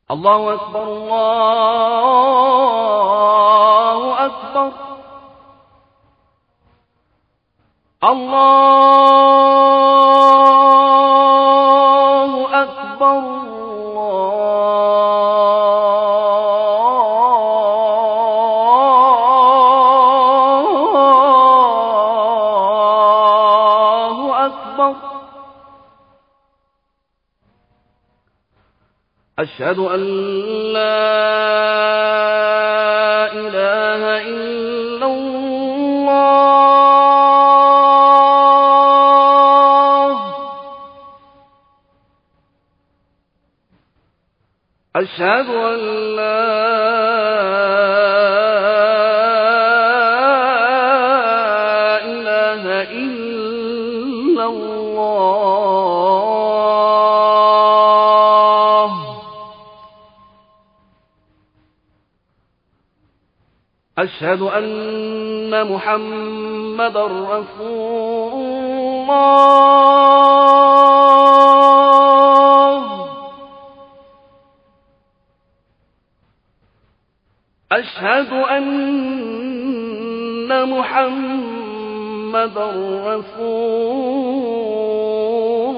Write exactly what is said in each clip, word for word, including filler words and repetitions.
الله أكبر الله أكبر الله أكبر الله أكبر. أشهد أن لا إله إلا الله. أشهد أن لا إله إلا الله. أشهد أن محمدًا رسول الله. أشهد أن محمدًا رسول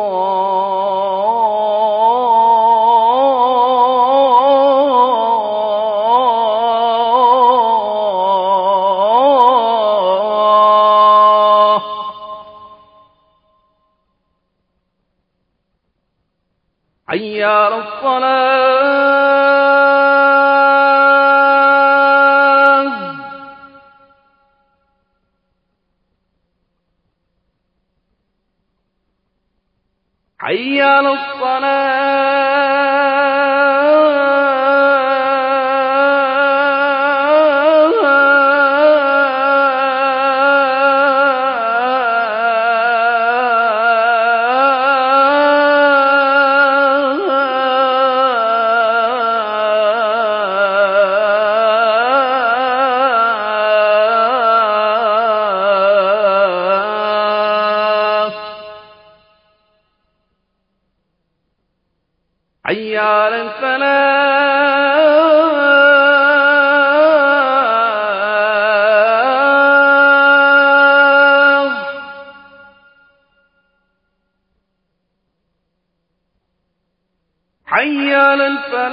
الله. حي على الصلاة. حي على حي على الفلاح. حي على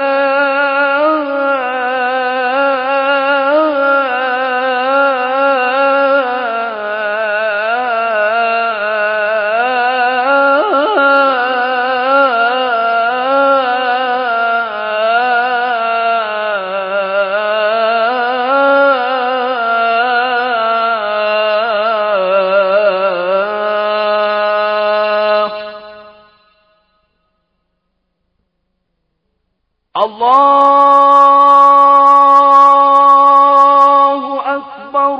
الله أكبر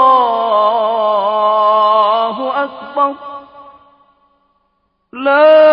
الله أكبر. لا